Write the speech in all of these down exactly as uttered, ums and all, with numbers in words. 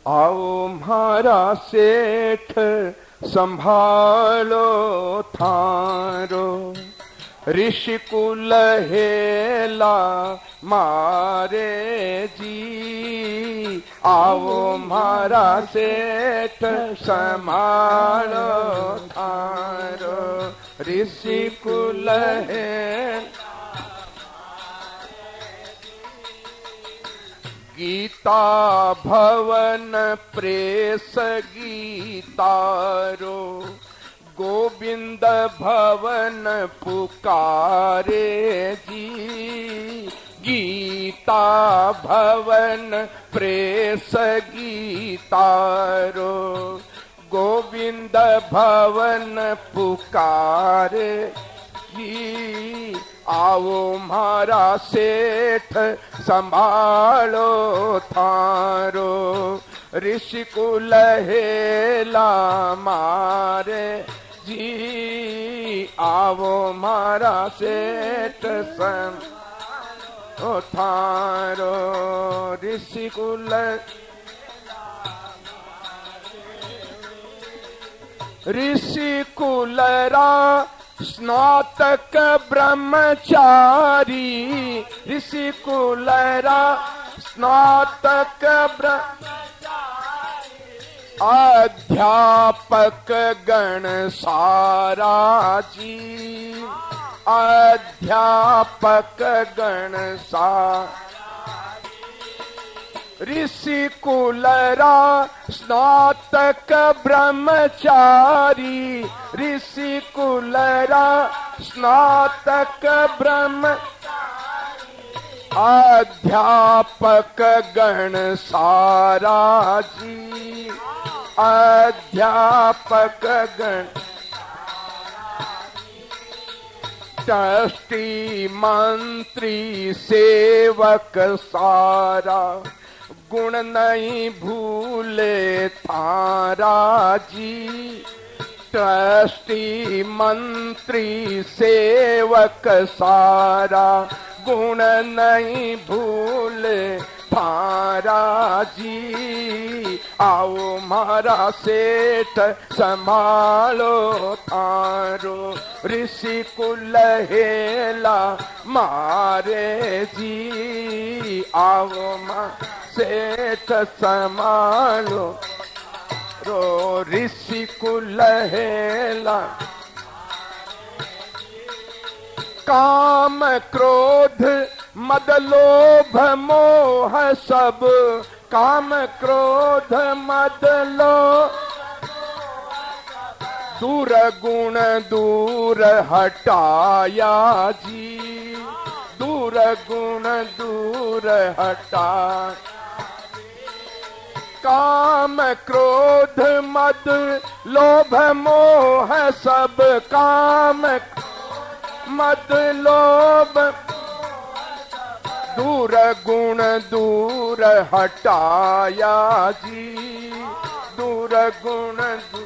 आओ म्हारा सेठ संभालो थारो, ऋषि कुल हेला मारे जी। आओ म्हारा सेठ संभालो थारो, ऋषि कुल हेला। गीता भवन प्रेस गीतारो, गोविंद भवन पुकारे जी। गीता भवन प्रेस गीतारो, गोविंद भवन पुकारे जी। आओ म्हारा सेठ संभालो थारो, ऋषि कुल हेला मारे जी। आओ म्हारा सेठ संभालो थारो, ऋषि कुल। ऋषि कुलरा स्नातक ब्रह्मचारी, ऋषि कुलरा स्नातक ब्रह्मचारी। अध्यापक गण सारा जी, अध्यापक गण सारा। ऋषि कुलरा स्नातक ब्रह्मचारी, ऋषि कुलरा स्नातक ब्रह्मचारी। अध्यापक गण सारा जी, अध्यापक गण। ट्रस्टी मंत्री सेवक सारा, गुण नहीं भूले थारा जी। ट्रस्टी मंत्री सेवक सारा, गुण नहीं भूले थारा जी। आओ म्हारा सेठ संभालो थारो, ऋषि कुल हेला मारे जी। आओ म्हारा सेठ संभालो रो, ऋषि कुल हेला। काम क्रोध मद लोभ मोह सब, काम क्रोध मद लोभ। दूर गुण दूर हटाया जी, दूर गुण दूर हटा। काम क्रोध मद लोभ मोह सब, काम मद लोभ। दूर गुण दूर हटाया जी, दूर गुण दूर।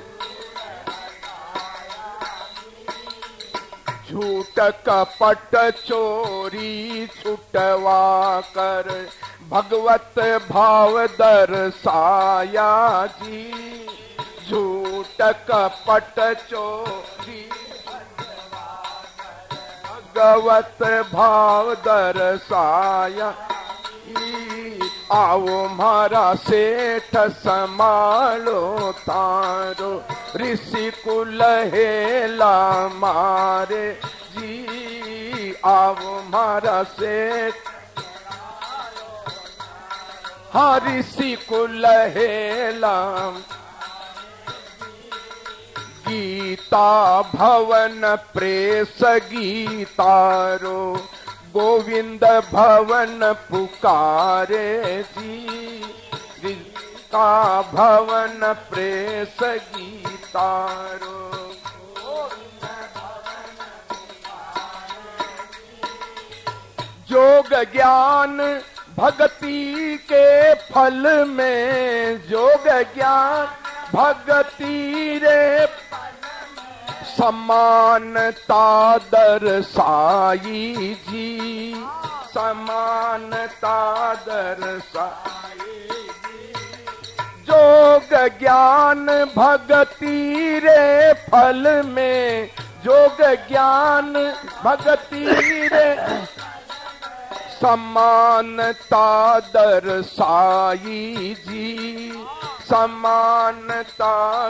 झूठ कपट चोरी छुटवा कर, भगवत भाव दर्शाया जी। झूठ कपट चोरी भगवत भाव दर्शाया। आओ म्हारा सेठ संभालो थारो, ऋषि कुल हेला मारे जी। आओ म्हारा सेठ, हाँ ऋषि कुल हेला। गीता भवन प्रेस गीतारो, गोविंद भवन पुकारे जी। गीता भवन प्रेस गीतारो, योग ज्ञान भक्ति के फल में, योग ज्ञान भक्ति रे समानता दर्शाई जी। समानता दर्शाई जी। जो ज्ञान भगति रे फल में, जोग ज्ञान भगति रे समानता दर्शाई जी, समानता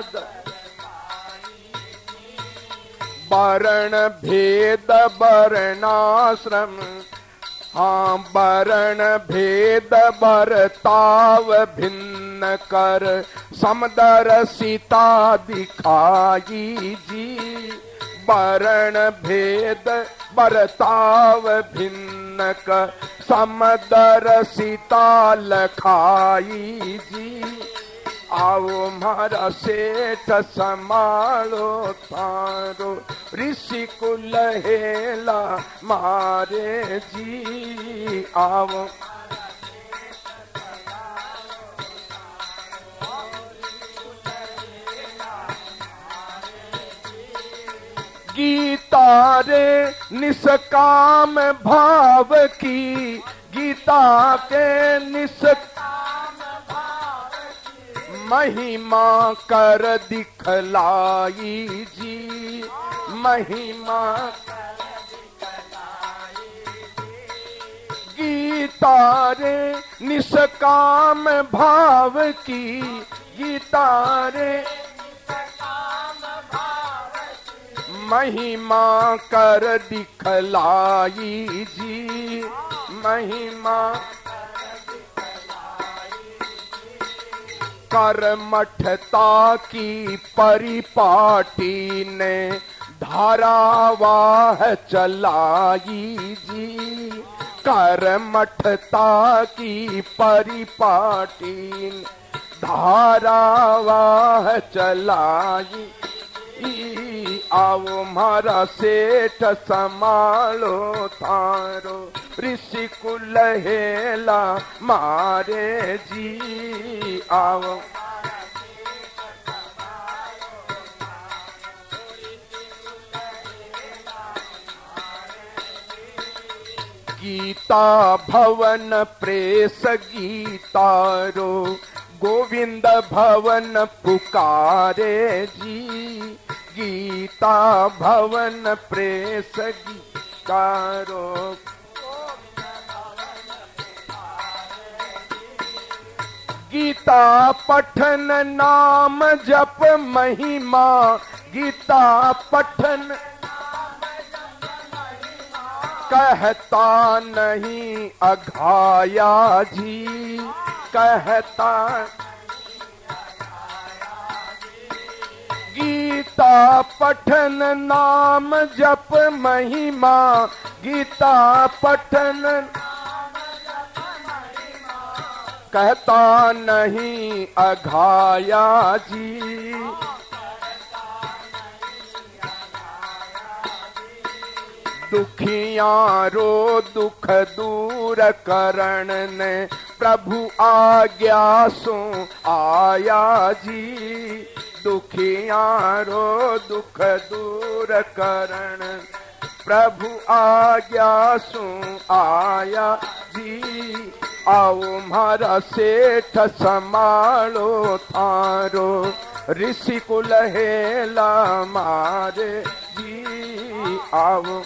वर्ण भेद वर्णाश्रम, हाँ वर्ण भेद बरताव भिन्न कर समदर्शिता दिखाई जी, वर्ण भेद बरताव भिन्न कर समदर्शिता लखाई जी। आओ मारा सेठ संभालो थारो, ऋषि कुल हेला मारे जी। आओ गीता रे निष्काम भाव की, गीता के निष्काम भाव की महिमा कर दिखलाई जी, महिमा कर दिखलाई जी। गीता रे निष्काम भाव की, गीता रे महिमा कर दिखलाई जी, महिमा कर मठता की परिपाटी ने धारावाह चलाई जी, कर मठता की परिपाटी धारावाह चलाई। आओ मारा सेठ संभालो थारो, ऋषि कुल हेला मारे जी। आओ गीता भवन प्रेस गीतारो, गोविंद भवन पुकारे जी, गीता भवन प्रेस गीतारो। गीता पठन नाम जप महिमा, गीता पठन कहता नहीं अघाया जी, कहता गीता पठन नाम जप महिमा, गीता पठन कहता नहीं अघाया जी। दुखियारो दुख दूर करण ने प्रभु आज्ञा सो आया जी, दुखियारो दुख दूर करण प्रभु आज्ञा सो आया जी। आओ मारा सेठ संभालो थारो, ऋषि कुल हेला मारे जी। आओ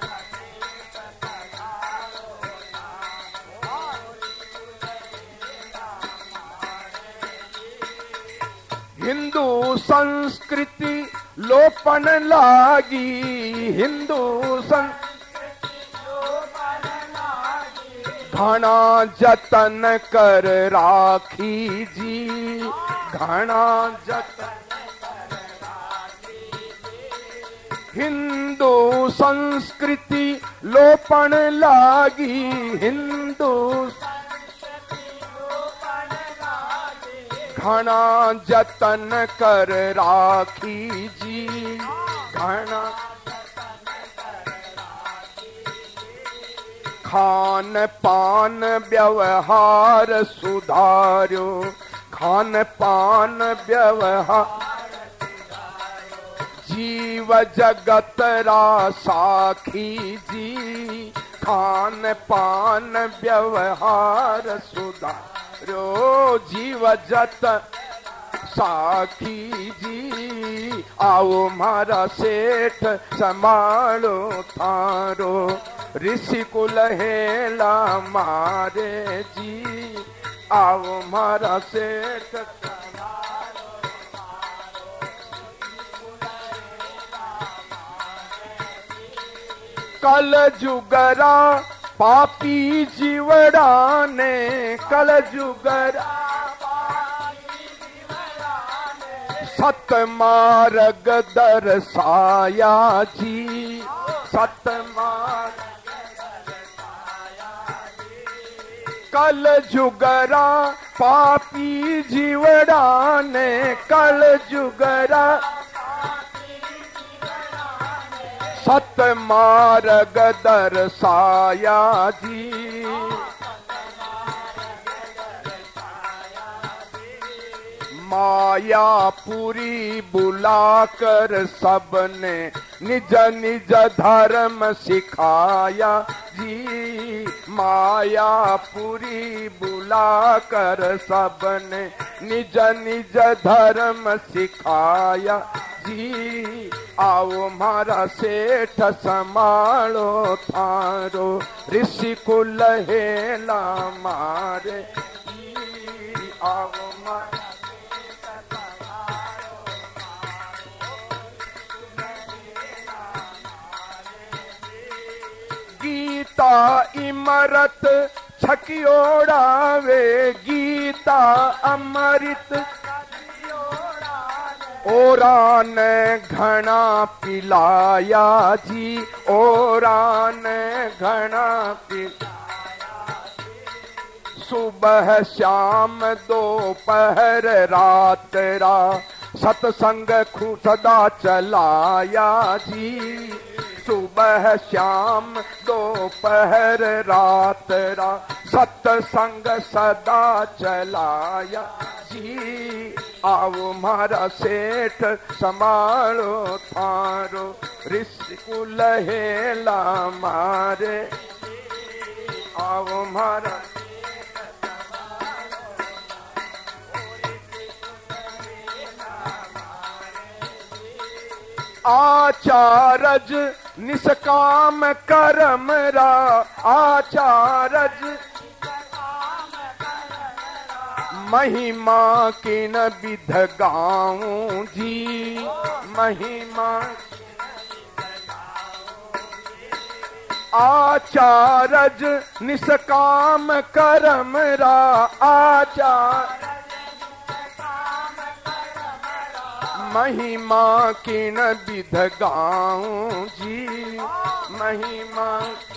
हिंदू संस्कृति लोपन लागी, हिंदू संस्कृति लोपन लागी, घना जतन कर राखी जी, घना जतन कर राखी जी। हिंदू संस्कृति लोपन लागी, हिंदू घना जतन कर राखी जी, घना खान पान व्यवहार सुधारो, खान पान व्यवहार जीव जगत रा साखी जी, खान पान व्यवहार सुधार रो जीव जत साखी जी, आओ मारा सेठ संभालो थारो, ऋषि कुल हेला मारे जी, आओ मारा सेठ संभालो थारो, कल जुगरा पापी जीवड़ा ने, कल जुगरा सत मार्ग दर्शाया जी, सत मार्ग दर्शाया जी, कल जुगरा पापी जीवड़ा ने, कल जुगरा सत मार्ग दर्शाया जी, मायापुरी बुलाकर सबने निज निज धर्म सिखाया जी, मायापुरी बुलाकर सबने निज निज धर्म सिखाया जी, आओ मारा सेठ संभालो थारो, ऋषि कुल हेला मारे जी, आओ मारा गीता इमरत छकियोड़ावे, गीता अमृत ओरा ने घना पिलाया जी, ओरा ने घना पिलाया जी, सुबह शाम दोपहर रात रा सत्संग खु सदा चलाया जी, सुबह शाम दोपहर रात रा सत्संग सदा चलाया जी, आओ मारा सेठ संभालो थारो, ऋषि कुल हेला मारे, आओ मारा आचारज निष्काम कर्म रा, आचारज महिमा किन विध गाऊं जी, महिमा आचारज निष्काम कर्म रा, आचार महिमा किन विध गाऊं जी, महिमा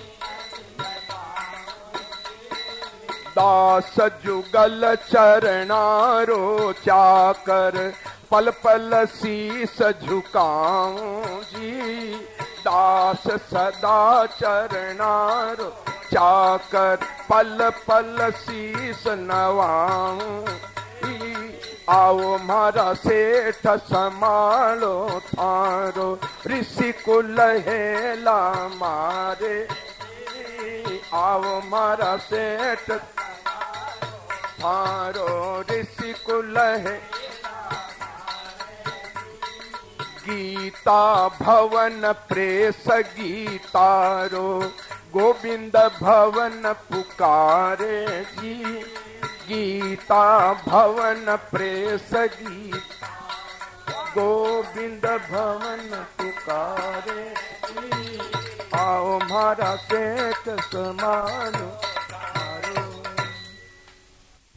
दास जुगल चरणारो चाकर, पल पल शीस झुकाऊं जी, दास सदा चरणारो चाकर, पल पल शीस नवाऊं, आओ मारा सेठ संभालो थारो, ऋषि कुल हेला मारे, आओ मारा सेठ थारो, ऋषि कुल है गीता भवन प्रेस गीतारो, गोविंद भवन पुकारे जी, गीता भवन प्रेस गीता, गोविंद भवन पुकारे, आओ मारा सेठ संभालो